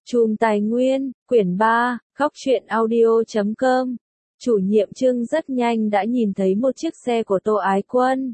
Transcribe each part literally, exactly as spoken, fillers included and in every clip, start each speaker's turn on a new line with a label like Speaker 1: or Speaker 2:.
Speaker 1: Chùm Tài Nguyên, quyển ba, góc truyện audio chấm com. Chủ nhiệm Trương rất nhanh đã nhìn thấy một chiếc xe của Tô Ái Quân.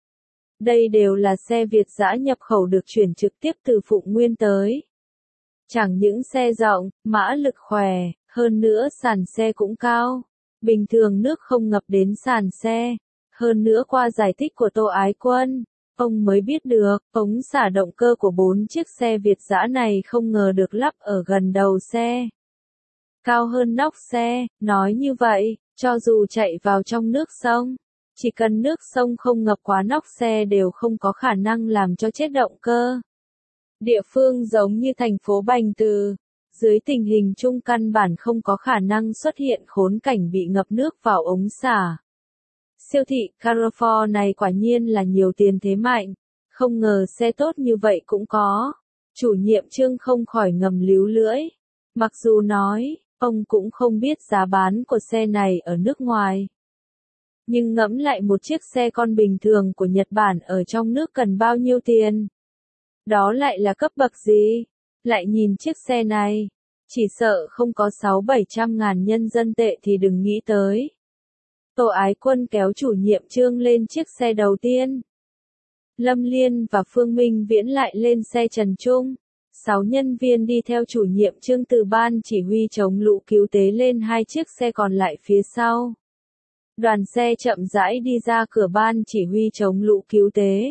Speaker 1: Đây đều là xe Việt dã nhập khẩu được chuyển trực tiếp từ Phụng Nguyên tới. Chẳng những xe rộng, mã lực khỏe, hơn nữa sàn xe cũng cao. Bình thường nước không ngập đến sàn xe. Hơn nữa qua giải thích của Tô Ái Quân, ông mới biết được, ống xả động cơ của bốn chiếc xe Việt dã này không ngờ được lắp ở gần đầu xe. Cao hơn nóc xe, nói như vậy, cho dù chạy vào trong nước sông, chỉ cần nước sông không ngập quá nóc xe đều không có khả năng làm cho chết động cơ. Địa phương giống như thành phố Bành Từ, dưới tình hình chung căn bản không có khả năng xuất hiện khốn cảnh bị ngập nước vào ống xả. Siêu thị Carrefour này quả nhiên là nhiều tiền thế mạnh, không ngờ xe tốt như vậy cũng có. Chủ nhiệm Trương không khỏi ngầm líu lưỡi. Mặc dù nói, ông cũng không biết giá bán của xe này ở nước ngoài. Nhưng ngẫm lại một chiếc xe con bình thường của Nhật Bản ở trong nước cần bao nhiêu tiền? Đó lại là cấp bậc gì? Lại nhìn chiếc xe này, chỉ sợ không có sáu bảy trăm ngàn nhân dân tệ thì đừng nghĩ tới. Tô Ái Quân kéo chủ nhiệm Trương lên chiếc xe đầu tiên. Lâm Liên và Phương Minh Viễn lại lên xe Trần Trung. Sáu nhân viên đi theo chủ nhiệm Trương từ ban chỉ huy chống lũ cứu tế lên hai chiếc xe còn lại phía sau. Đoàn xe chậm rãi đi ra cửa ban chỉ huy chống lũ cứu tế.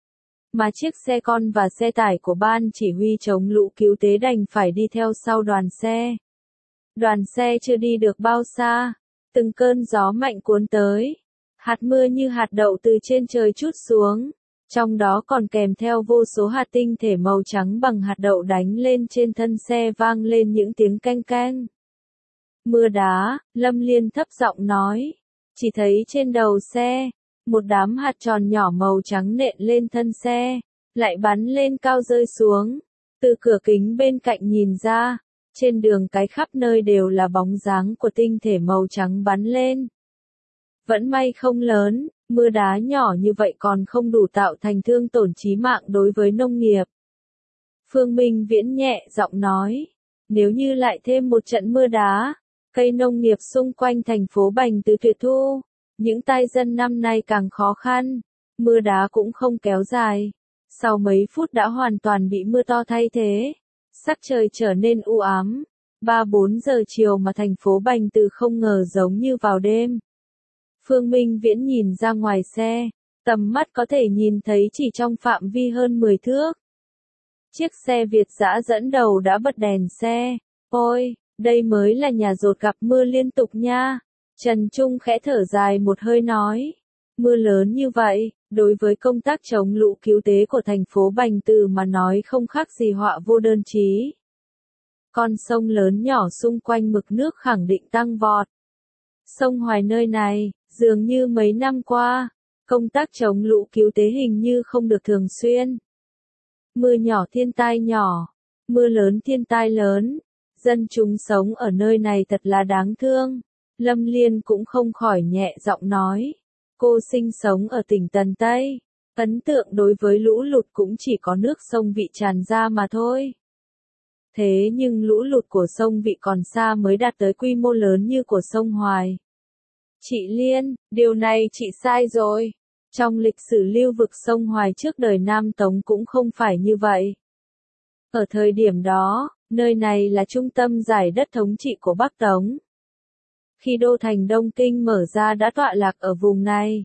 Speaker 1: Mà chiếc xe con và xe tải của ban chỉ huy chống lũ cứu tế đành phải đi theo sau đoàn xe. Đoàn xe chưa đi được bao xa, từng cơn gió mạnh cuốn tới. Hạt mưa như hạt đậu từ trên trời trút xuống. Trong đó còn kèm theo vô số hạt tinh thể màu trắng bằng hạt đậu đánh lên trên thân xe vang lên những tiếng canh canh. Mưa đá, Lâm Liên thấp giọng nói. Chỉ thấy trên đầu xe, một đám hạt tròn nhỏ màu trắng nện lên thân xe, lại bắn lên cao rơi xuống. Từ cửa kính bên cạnh nhìn ra, trên đường cái khắp nơi đều là bóng dáng của tinh thể màu trắng bắn lên. Vẫn may không lớn, mưa đá nhỏ như vậy còn không đủ tạo thành thương tổn chí mạng đối với nông nghiệp. Phương Minh Viễn nhẹ giọng nói, nếu như lại thêm một trận mưa đá, cây nông nghiệp xung quanh thành phố Bành Từ tuyệt thu, những tai dân năm nay càng khó khăn, mưa đá cũng không kéo dài. Sau mấy phút đã hoàn toàn bị mưa to thay thế, sắc trời trở nên u ám, ba bốn giờ chiều mà thành phố Bành Từ không ngờ giống như vào đêm. Phương Minh Viễn nhìn ra ngoài xe, tầm mắt có thể nhìn thấy chỉ trong phạm vi hơn mười thước. Chiếc xe Việt dã dẫn đầu đã bật đèn xe. Ôi, đây mới là nhà rột gặp mưa liên tục nha. Trần Trung khẽ thở dài một hơi nói. Mưa lớn như vậy, đối với công tác chống lũ cứu tế của thành phố Bành Từ mà nói không khác gì họa vô đơn chí. Con sông lớn nhỏ xung quanh mực nước khẳng định tăng vọt. Sông Hoài nơi này, dường như mấy năm qua, công tác chống lũ cứu tế hình như không được thường xuyên. Mưa nhỏ thiên tai nhỏ, mưa lớn thiên tai lớn, dân chúng sống ở nơi này thật là đáng thương. Lâm Liên cũng không khỏi nhẹ giọng nói. Cô sinh sống ở tỉnh Tần Tây, ấn tượng đối với lũ lụt cũng chỉ có nước sông Vị tràn ra mà thôi. Thế nhưng lũ lụt của sông Vị còn xa mới đạt tới quy mô lớn như của sông Hoài. Chị Liên, điều này chị sai rồi. Trong lịch sử lưu vực sông Hoài trước đời Nam Tống cũng không phải như vậy. Ở thời điểm đó, nơi này là trung tâm giải đất thống trị của Bắc Tống. Khi đô thành Đông Kinh mở ra đã tọa lạc ở vùng này.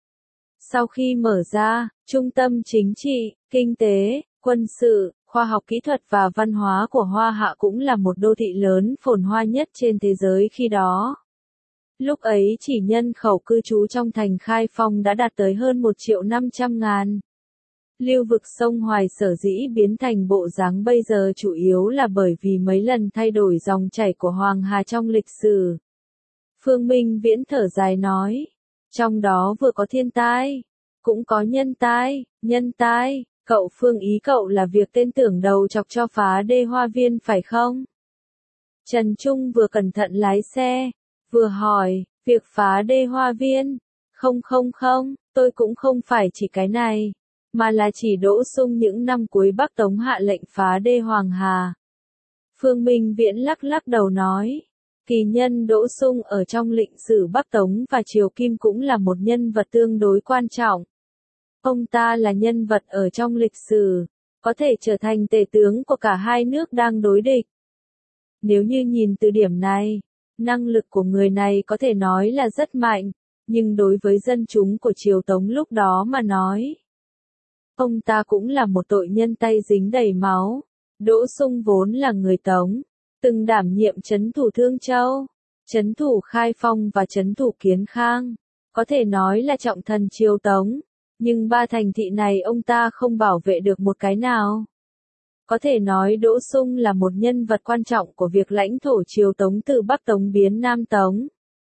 Speaker 1: Sau khi mở ra, trung tâm chính trị, kinh tế, quân sự, khoa học kỹ thuật và văn hóa của Hoa Hạ cũng là một đô thị lớn phồn hoa nhất trên thế giới khi đó. Lúc ấy chỉ nhân khẩu cư trú trong thành Khai Phong đã đạt tới hơn một triệu năm trăm ngàn. Lưu vực sông Hoài sở dĩ biến thành bộ dáng bây giờ chủ yếu là bởi vì mấy lần thay đổi dòng chảy của Hoàng Hà trong lịch sử. Phương Minh Viễn thở dài nói, trong đó vừa có thiên tai, cũng có nhân tai, nhân tai, cậu Phương ý cậu là việc tên tưởng đầu chọc cho phá đê Hoa Viên phải không? Trần Trung vừa cẩn thận lái xe, vừa hỏi, việc phá đê Hoa Viên, không không không, tôi cũng không phải chỉ cái này, mà là chỉ Đỗ Sung những năm cuối Bắc Tống hạ lệnh phá đê Hoàng Hà. Phương Minh Viễn lắc lắc đầu nói. Kỳ nhân Đỗ Sung ở trong lịch sử Bắc Tống và Triều Kim cũng là một nhân vật tương đối quan trọng. Ông ta là nhân vật ở trong lịch sử, có thể trở thành tể tướng của cả hai nước đang đối địch. Nếu như nhìn từ điểm này, năng lực của người này có thể nói là rất mạnh, nhưng đối với dân chúng của Triều Tống lúc đó mà nói, ông ta cũng là một tội nhân tay dính đầy máu. Đỗ Sung vốn là người Tống, từng đảm nhiệm trấn thủ Thương Châu, trấn thủ Khai Phong và trấn thủ Kiến Khang, có thể nói là trọng thần Triều Tống, nhưng ba thành thị này ông ta không bảo vệ được một cái nào. Có thể nói Đỗ Sung là một nhân vật quan trọng của việc lãnh thổ Triều Tống từ Bắc Tống biến Nam Tống.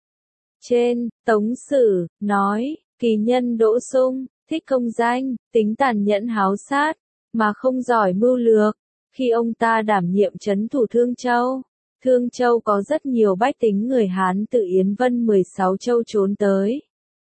Speaker 1: Trên, Tống Sử, nói, kỳ nhân Đỗ Sung, thích công danh, tính tàn nhẫn háo sát, mà không giỏi mưu lược. Khi ông ta đảm nhiệm trấn thủ Thương Châu, Thương Châu có rất nhiều bách tính người Hán từ Yến Vân mười sáu châu trốn tới.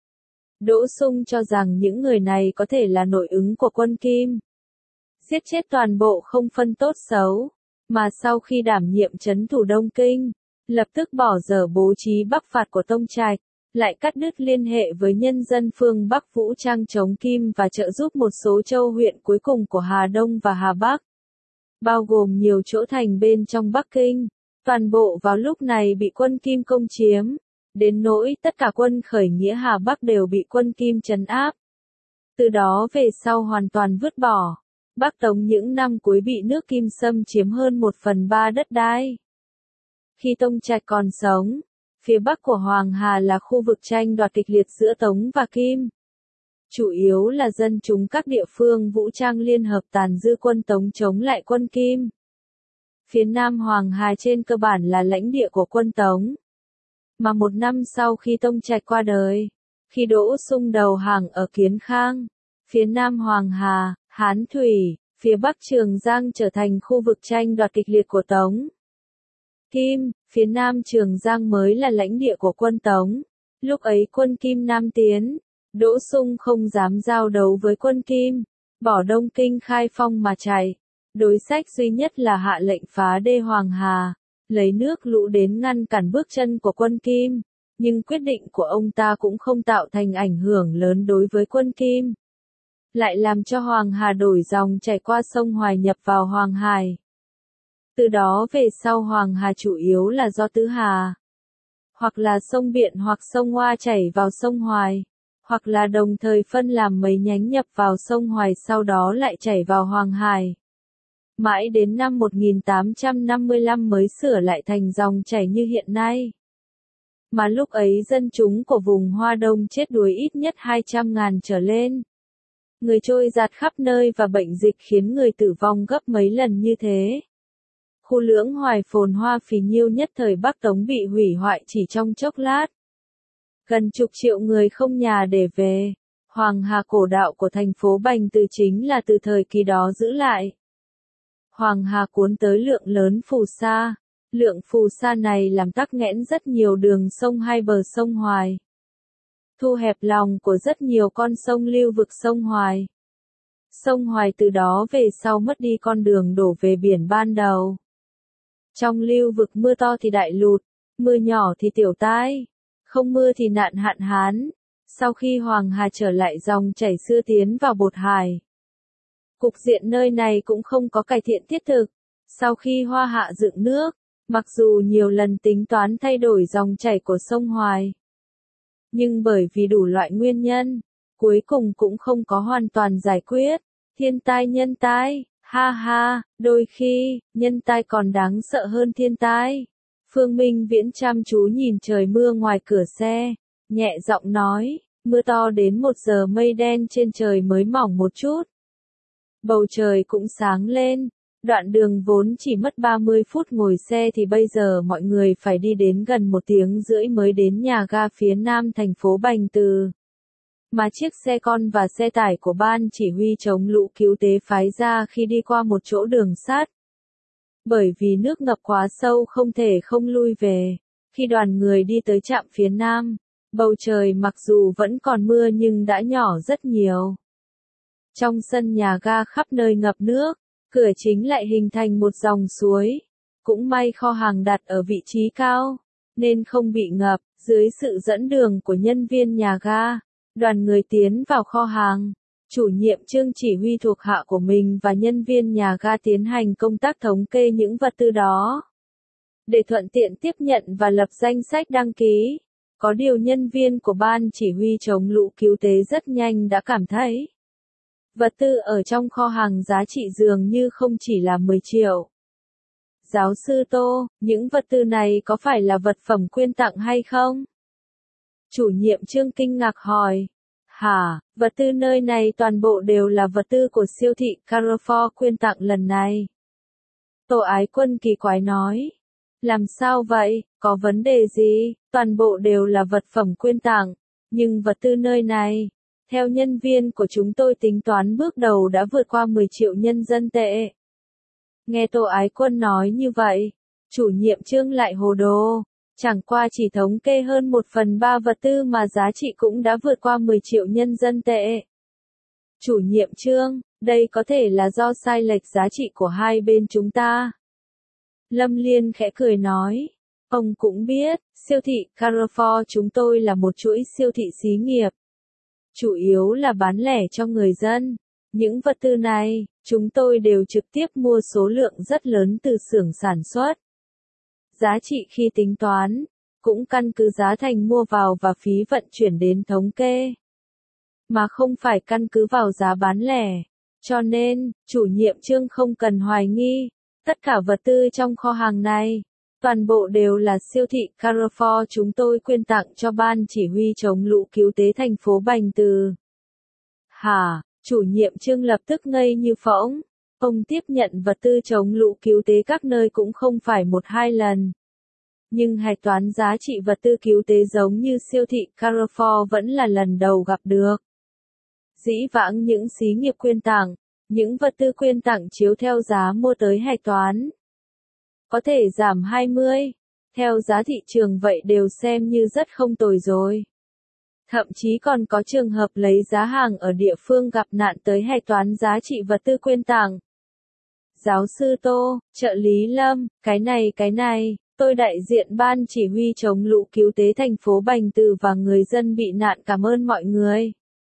Speaker 1: Đỗ Sung cho rằng những người này có thể là nội ứng của quân Kim. Giết chết toàn bộ không phân tốt xấu, mà sau khi đảm nhiệm trấn thủ Đông Kinh, lập tức bỏ dở bố trí bắc phạt của Tông Trạch, lại cắt đứt liên hệ với nhân dân phương Bắc vũ trang chống Kim và trợ giúp một số châu huyện cuối cùng của Hà Đông và Hà Bắc, bao gồm nhiều chỗ thành bên trong Bắc Kinh, toàn bộ vào lúc này bị quân Kim công chiếm, đến nỗi tất cả quân khởi nghĩa Hà Bắc đều bị quân Kim trấn áp. Từ đó về sau hoàn toàn vứt bỏ. Bắc Tống những năm cuối bị nước Kim xâm chiếm hơn một phần ba đất đai. Khi Tông Trạch còn sống, phía bắc của Hoàng Hà là khu vực tranh đoạt kịch liệt giữa Tống và Kim. Chủ yếu là dân chúng các địa phương vũ trang liên hợp tàn dư quân Tống chống lại quân Kim. Phía nam Hoàng Hà trên cơ bản là lãnh địa của quân Tống. Mà một năm sau khi Tông Trạch qua đời, khi Đỗ Sung đầu hàng ở Kiến Khang, phía nam Hoàng Hà, Hán Thủy, phía bắc Trường Giang trở thành khu vực tranh đoạt kịch liệt của Tống. Kim, phía nam Trường Giang mới là lãnh địa của quân Tống. Lúc ấy quân Kim Nam tiến, Đỗ Sung không dám giao đấu với quân Kim, bỏ Đông Kinh Khai Phong mà chạy. Đối sách duy nhất là hạ lệnh phá đê Hoàng Hà, lấy nước lũ đến ngăn cản bước chân của quân Kim, nhưng quyết định của ông ta cũng không tạo thành ảnh hưởng lớn đối với quân Kim. Lại làm cho Hoàng Hà đổi dòng chảy qua sông Hoài nhập vào Hoàng Hải. Từ đó về sau Hoàng Hà chủ yếu là do Tứ Hà, hoặc là sông Biện hoặc sông Hoa chảy vào sông Hoài, hoặc là đồng thời phân làm mấy nhánh nhập vào sông Hoài sau đó lại chảy vào Hoàng Hải. Mãi đến năm một nghìn tám trăm năm mươi lăm mới sửa lại thành dòng chảy như hiện nay. Mà lúc ấy dân chúng của vùng Hoa Đông chết đuối ít nhất hai trăm ngàn trở lên. Người trôi giạt khắp nơi và bệnh dịch khiến người tử vong gấp mấy lần như thế. Khu lưỡng Hoài phồn hoa phì nhiêu nhất thời Bắc Tống bị hủy hoại chỉ trong chốc lát. Gần chục triệu người không nhà để về. Hoàng Hà cổ đạo của thành phố Bành Từ chính là từ thời kỳ đó giữ lại. Hoàng Hà cuốn tới lượng lớn phù sa. Lượng phù sa này làm tắc nghẽn rất nhiều đường sông hai bờ sông Hoài. Thu hẹp lòng của rất nhiều con sông lưu vực sông Hoài. Sông Hoài từ đó về sau mất đi con đường đổ về biển ban đầu. Trong lưu vực mưa to thì đại lụt, mưa nhỏ thì tiểu tai, không mưa thì nạn hạn hán. Sau khi Hoàng Hà trở lại dòng chảy xưa tiến vào Bột Hải, cục diện nơi này cũng không có cải thiện thiết thực. Sau khi Hoa Hạ dựng nước, mặc dù nhiều lần tính toán thay đổi dòng chảy của sông Hoài, nhưng bởi vì đủ loại nguyên nhân, cuối cùng cũng không có hoàn toàn giải quyết. Thiên tai nhân tai, ha ha, đôi khi, nhân tai còn đáng sợ hơn thiên tai. Phương Minh Viễn chăm chú nhìn trời mưa ngoài cửa xe, nhẹ giọng nói, mưa to đến một giờ mây đen trên trời mới mỏng một chút. Bầu trời cũng sáng lên, đoạn đường vốn chỉ mất ba mươi phút ngồi xe thì bây giờ mọi người phải đi đến gần một tiếng rưỡi mới đến nhà ga phía nam thành phố Bành Từ. Mà chiếc xe con và xe tải của ban chỉ huy chống lũ cứu tế phái ra khi đi qua một chỗ đường sắt. Bởi vì nước ngập quá sâu không thể không lui về. Khi đoàn người đi tới trạm phía nam, bầu trời mặc dù vẫn còn mưa nhưng đã nhỏ rất nhiều. Trong sân nhà ga khắp nơi ngập nước, cửa chính lại hình thành một dòng suối. Cũng may kho hàng đặt ở vị trí cao, nên không bị ngập. Dưới sự dẫn đường của nhân viên nhà ga, đoàn người tiến vào kho hàng. Chủ nhiệm chương chỉ huy thuộc hạ của mình và nhân viên nhà ga tiến hành công tác thống kê những vật tư đó, để thuận tiện tiếp nhận và lập danh sách đăng ký. Có điều nhân viên của ban chỉ huy chống lũ cứu tế rất nhanh đã cảm thấy vật tư ở trong kho hàng giá trị dường như không chỉ là mười triệu. Giáo sư Tô, những vật tư này có phải là vật phẩm quyên tặng hay không? Chủ nhiệm chương kinh ngạc hỏi. Hả, vật tư nơi này toàn bộ đều là vật tư của siêu thị Carrefour quyên tặng lần này. Tô Ái Quân kỳ quái nói. Làm sao vậy, có vấn đề gì? Toàn bộ đều là vật phẩm quyên tặng, nhưng vật tư nơi này, theo nhân viên của chúng tôi tính toán bước đầu đã vượt qua mười triệu nhân dân tệ. Nghe Tô Ái Quân nói như vậy, chủ nhiệm chương lại hồ đồ. Chẳng qua chỉ thống kê hơn một phần ba vật tư mà giá trị cũng đã vượt qua mười triệu nhân dân tệ. Chủ nhiệm chương, đây có thể là do sai lệch giá trị của hai bên chúng ta. Lâm Liên khẽ cười nói. Ông cũng biết, siêu thị Carrefour chúng tôi là một chuỗi siêu thị xí nghiệp. Chủ yếu là bán lẻ cho người dân. Những vật tư này, chúng tôi đều trực tiếp mua số lượng rất lớn từ xưởng sản xuất. Giá trị khi tính toán, cũng căn cứ giá thành mua vào và phí vận chuyển đến thống kê, mà không phải căn cứ vào giá bán lẻ. Cho nên, chủ nhiệm chương không cần hoài nghi, tất cả vật tư trong kho hàng này, toàn bộ đều là siêu thị Carrefour chúng tôi quyên tặng cho ban chỉ huy chống lũ cứu tế thành phố Bành Từ. Hả, chủ nhiệm chương lập tức ngây như phỗng. Ông tiếp nhận vật tư chống lũ cứu tế các nơi cũng không phải một hai lần. Nhưng hạch toán giá trị vật tư cứu tế giống như siêu thị Carrefour vẫn là lần đầu gặp được. Dĩ vãng những xí nghiệp quyên tặng, những vật tư quyên tặng chiếu theo giá mua tới hạch toán. Có thể giảm hai mươi, theo giá thị trường vậy đều xem như rất không tồi rồi. Thậm chí còn có trường hợp lấy giá hàng ở địa phương gặp nạn tới hạch toán giá trị vật tư quyên tặng. Giáo sư Tô, trợ lý Lâm, cái này cái này, tôi đại diện ban chỉ huy chống lũ cứu tế thành phố Bành Từ và người dân bị nạn cảm ơn mọi người.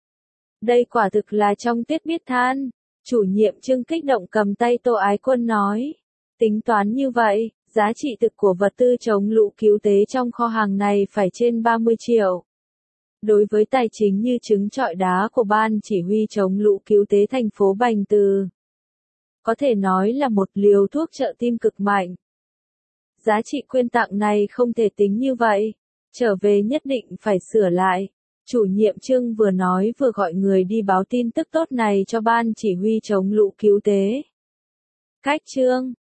Speaker 1: Đây quả thực là trong tiết biết than, chủ nhiệm chương kích động cầm tay Tô Ái Quân nói. Tính toán như vậy, giá trị thực của vật tư chống lũ cứu tế trong kho hàng này phải trên ba mươi triệu. Đối với tài chính như trứng trọi đá của ban chỉ huy chống lũ cứu tế thành phố Bành Từ, có thể nói là một liều thuốc trợ tim cực mạnh. Giá trị quyên tặng này không thể tính như vậy, trở về nhất định phải sửa lại. Chủ nhiệm chương vừa nói vừa gọi người đi báo tin tức tốt này cho ban chỉ huy chống lũ cứu tế. Cách chương,